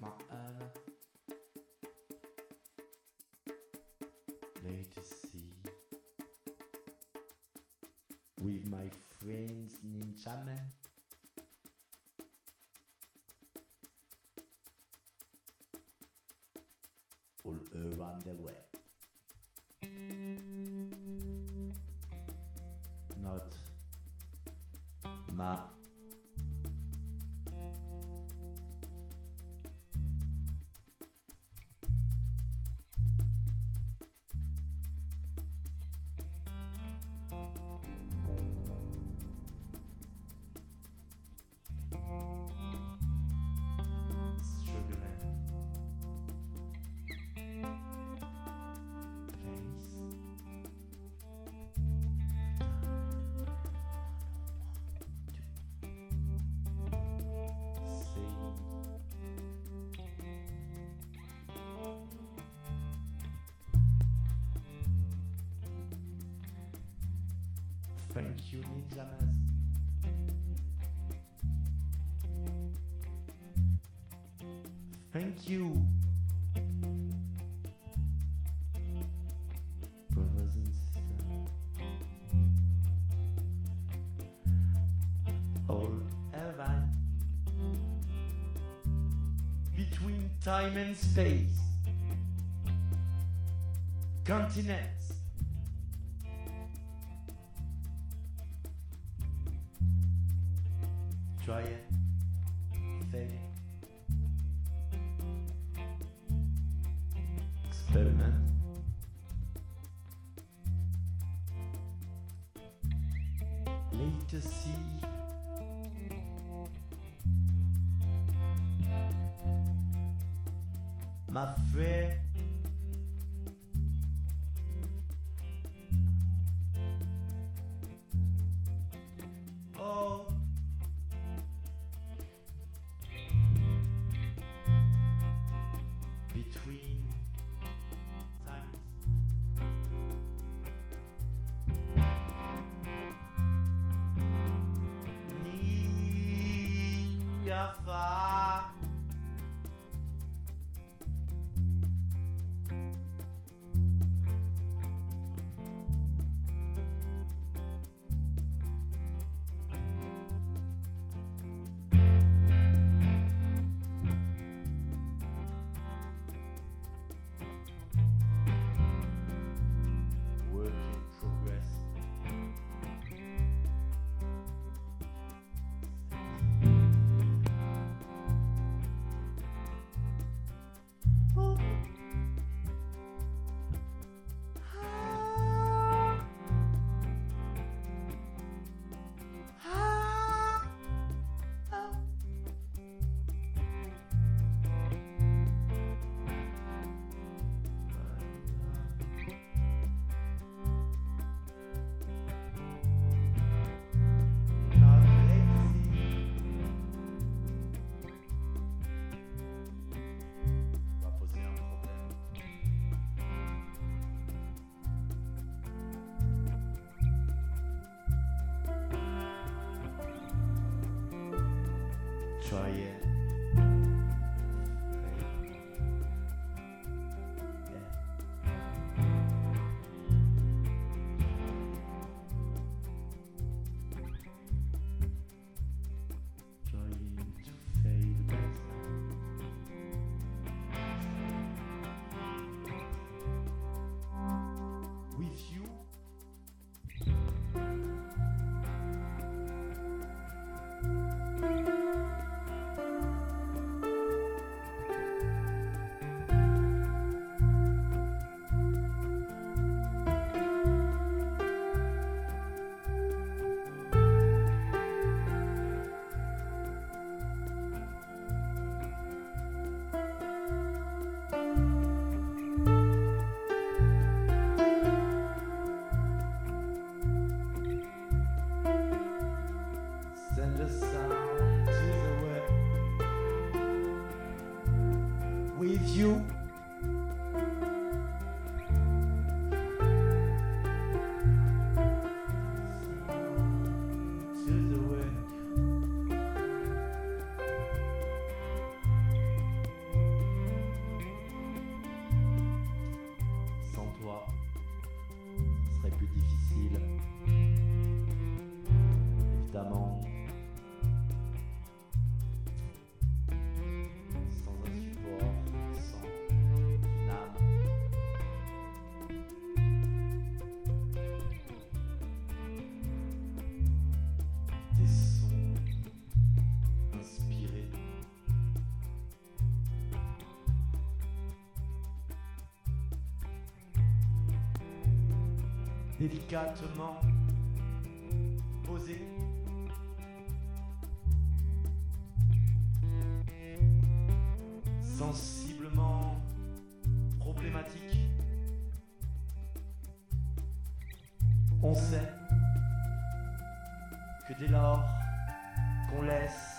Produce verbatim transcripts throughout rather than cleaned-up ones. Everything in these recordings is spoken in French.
my other latest see with my friends Ninja Man. All around the web. Not ma thank you, Ninja Man. Thank you, brothers and sisters. All around, between time and space, continents. Try it, failing, experiment, later see, my friend. Oh. Between times, near far, try it. With you délicatement posé. Sensiblement problématique. On sait que dès lors qu'on laisse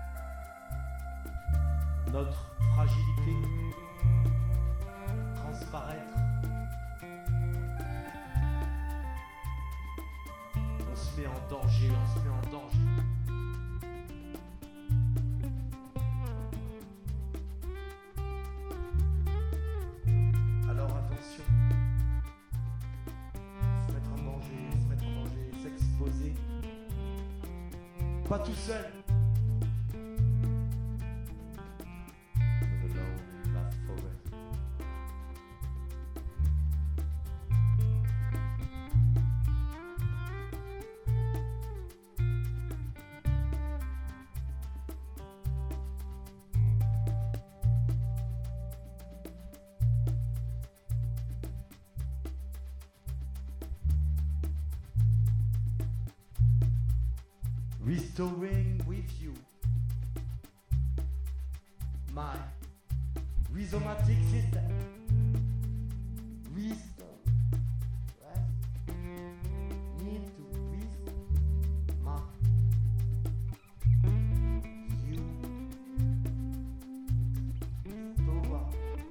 notre fragilité transparaître, on se met en danger, on se met en danger. Alors attention, se mettre en danger, se mettre en danger, s'exposer. Pas tout seul. Restoring with you my rhizomatic system. Restore. Right? Need to restore my you. Restore.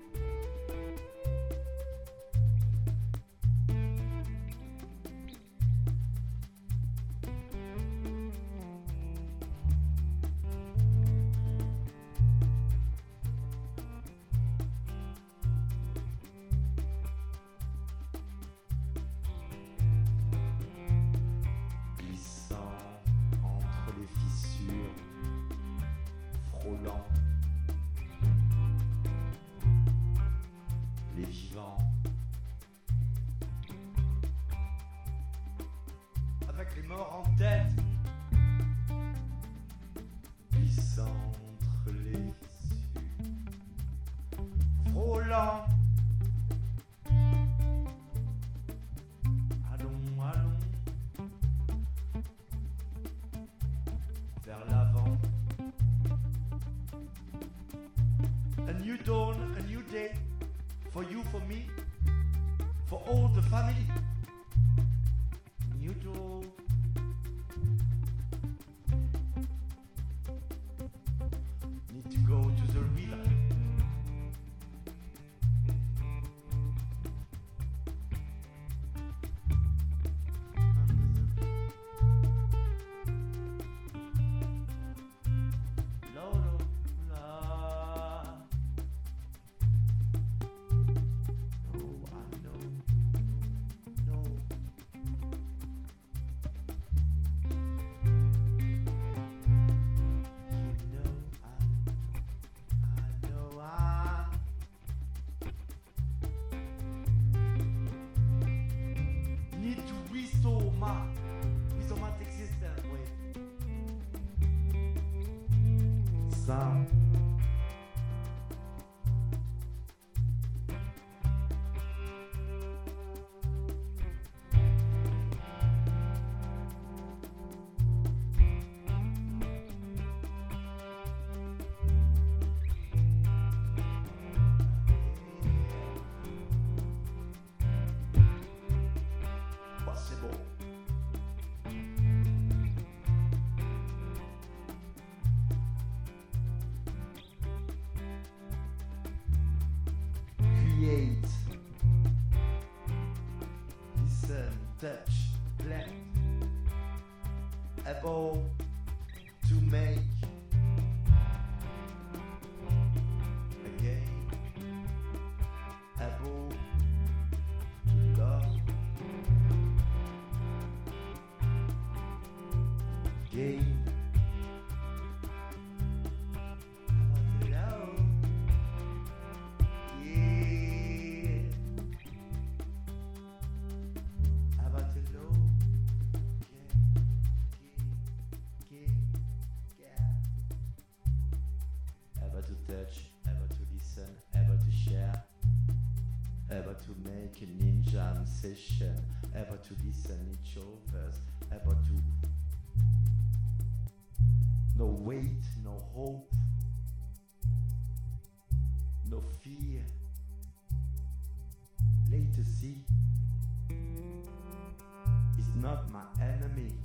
Frôlant les vivants, avec les morts en tête, glissant entre les fissures, frôlant. Allons, allons vers l'avant. A new dawn, a new day, for you, for me, for all the family. New dawn. Need to go to the river. My rhizomatic system with sound. Possible. Create, listen, touch, blend, able to make again, able to love, gain. Touch, ever to listen, ever to share, ever to make a ninja session, ever to listen each other's, ever to no weight, no hope, no fear. Latency is not my enemy.